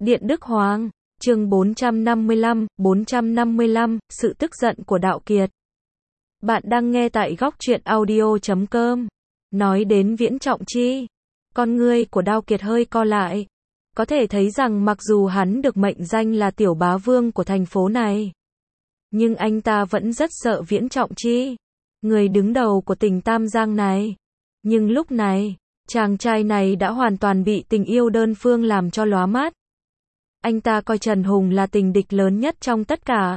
Điện Đức Hoàng, chương 455, sự tức giận của Đạo Kiệt. Bạn đang nghe tại góc truyện audio.com. Nói đến Viễn Trọng Chi, con ngươi của Đạo Kiệt hơi co lại. Có thể thấy rằng mặc dù hắn được mệnh danh là tiểu bá vương của thành phố này, nhưng anh ta vẫn rất sợ Viễn Trọng Chi, người đứng đầu của tỉnh Tam Giang này. Nhưng lúc này, chàng trai này đã hoàn toàn bị tình yêu đơn phương làm cho lóa mắt. Anh ta coi Trần Hùng là tình địch lớn nhất trong tất cả.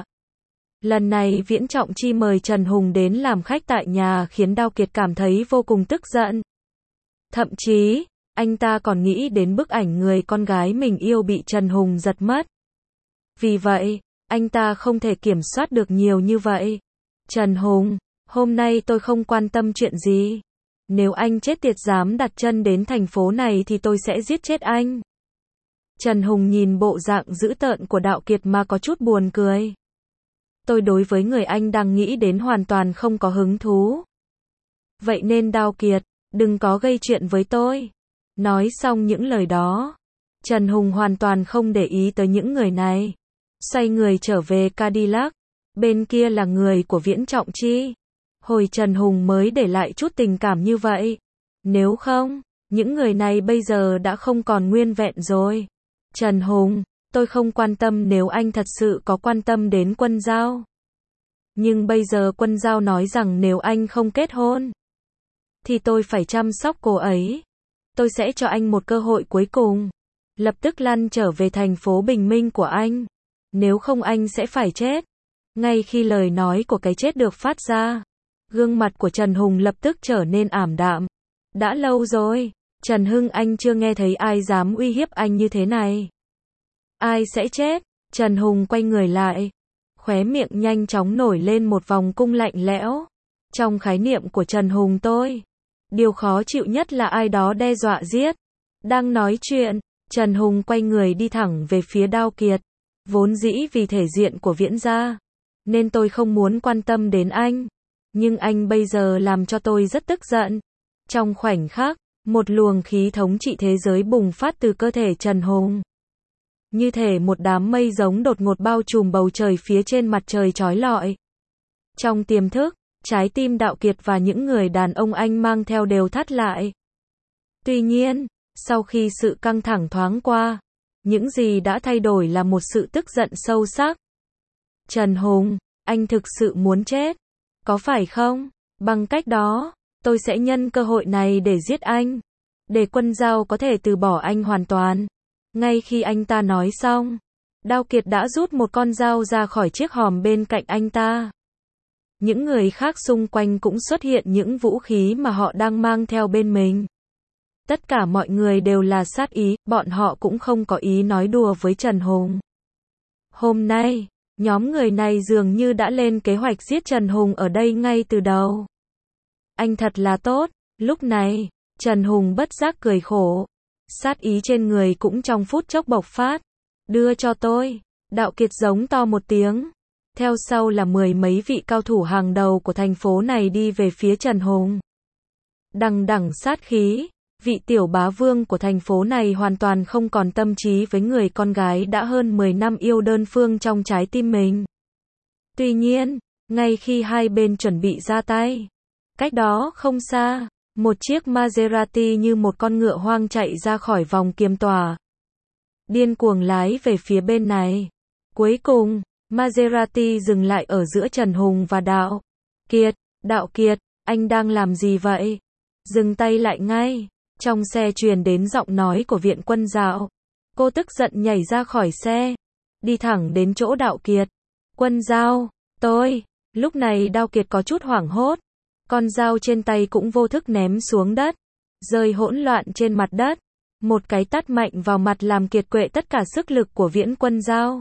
Lần này Viễn Trọng Chi mời Trần Hùng đến làm khách tại nhà khiến Đạo Kiệt cảm thấy vô cùng tức giận. Thậm chí, anh ta còn nghĩ đến bức ảnh người con gái mình yêu bị Trần Hùng giật mất. Vì vậy, anh ta không thể kiểm soát được nhiều như vậy. Trần Hùng, hôm nay tôi không quan tâm chuyện gì. Nếu anh chết tiệt dám đặt chân đến thành phố này thì tôi sẽ giết chết anh. Trần Hùng nhìn bộ dạng dữ tợn của Đạo Kiệt mà có chút buồn cười. Tôi đối với người anh đang nghĩ đến hoàn toàn không có hứng thú. Vậy nên Đạo Kiệt, đừng có gây chuyện với tôi. Nói xong những lời đó, Trần Hùng hoàn toàn không để ý tới những người này. Xoay người trở về Cadillac. Bên kia là người của Viễn Trọng Chi. Hồi Trần Hùng mới để lại chút tình cảm như vậy. Nếu không, những người này bây giờ đã không còn nguyên vẹn rồi. Trần Hùng, tôi không quan tâm nếu anh thật sự có quan tâm đến Quân Giao. Nhưng bây giờ Quân Giao nói rằng nếu anh không kết hôn, thì tôi phải chăm sóc cô ấy. Tôi sẽ cho anh một cơ hội cuối cùng. Lập tức lăn trở về thành phố bình minh của anh. Nếu không anh sẽ phải chết. Ngay khi lời nói của cái chết được phát ra, gương mặt của Trần Hùng lập tức trở nên ảm đạm. Đã lâu rồi, Trần Hưng anh chưa nghe thấy ai dám uy hiếp anh như thế này. Ai sẽ chết? Trần Hùng quay người lại. Khóe miệng nhanh chóng nổi lên một vòng cung lạnh lẽo. Trong khái niệm của Trần Hùng điều khó chịu nhất là ai đó đe dọa giết. Đang nói chuyện, Trần Hùng quay người đi thẳng về phía Đạo Kiệt. Vốn dĩ vì thể diện của Viễn gia, nên tôi không muốn quan tâm đến anh. Nhưng anh bây giờ làm cho tôi rất tức giận. Trong khoảnh khắc, một luồng khí thống trị thế giới bùng phát từ cơ thể Trần Hùng. Như thể một đám mây giống đột ngột bao trùm bầu trời phía trên mặt trời chói lọi. Trong tiềm thức, trái tim Đạo Kiệt và những người đàn ông anh mang theo đều thắt lại. Tuy nhiên, sau khi sự căng thẳng thoáng qua, những gì đã thay đổi là một sự tức giận sâu sắc. Trần Hùng, anh thực sự muốn chết, có phải không? Bằng cách đó, tôi sẽ nhân cơ hội này để giết anh. Để Quân Giao có thể từ bỏ anh hoàn toàn. Ngay khi anh ta nói xong, Đạo Kiệt đã rút một con dao ra khỏi chiếc hòm bên cạnh anh ta. Những người khác xung quanh cũng xuất hiện những vũ khí mà họ đang mang theo bên mình. Tất cả mọi người đều là sát ý, bọn họ cũng không có ý nói đùa với Trần Hùng. Hôm nay, nhóm người này dường như đã lên kế hoạch giết Trần Hùng ở đây ngay từ đầu. Anh thật là tốt. Lúc này, Trần Hùng bất giác cười khổ. Sát ý trên người cũng trong phút chốc bộc phát. Đưa cho tôi. Đạo Kiệt giống to một tiếng. Theo sau là mười mấy vị cao thủ hàng đầu của thành phố này đi về phía Trần Hùng. Đằng đằng sát khí. Vị tiểu bá vương của thành phố này hoàn toàn không còn tâm trí với người con gái đã hơn 10 năm yêu đơn phương trong trái tim mình. Tuy nhiên, ngay khi hai bên chuẩn bị ra tay, cách đó không xa, một chiếc Maserati như một con ngựa hoang chạy ra khỏi vòng kiềm tỏa. Điên cuồng lái về phía bên này. Cuối cùng, Maserati dừng lại ở giữa Trần Hùng và Đạo Kiệt. Đạo Kiệt, anh đang làm gì vậy? Dừng tay lại ngay. Trong xe truyền đến giọng nói của Viện Quân Giao. Cô tức giận nhảy ra khỏi xe, đi thẳng đến chỗ Đạo Kiệt. Quân Giao, tôi. Lúc này Đạo Kiệt có chút hoảng hốt. Con dao trên tay cũng vô thức ném xuống đất, rơi hỗn loạn trên mặt đất. Một cái tát mạnh vào mặt làm kiệt quệ tất cả sức lực của Viễn Quân Giao.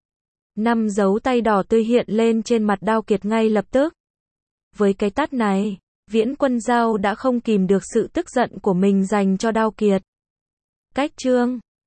5 dấu tay đỏ tươi hiện lên trên mặt Đạo Kiệt ngay lập tức. Với cái tát này, Viễn Quân Giao đã không kìm được sự tức giận của mình dành cho Đạo Kiệt. Cách chương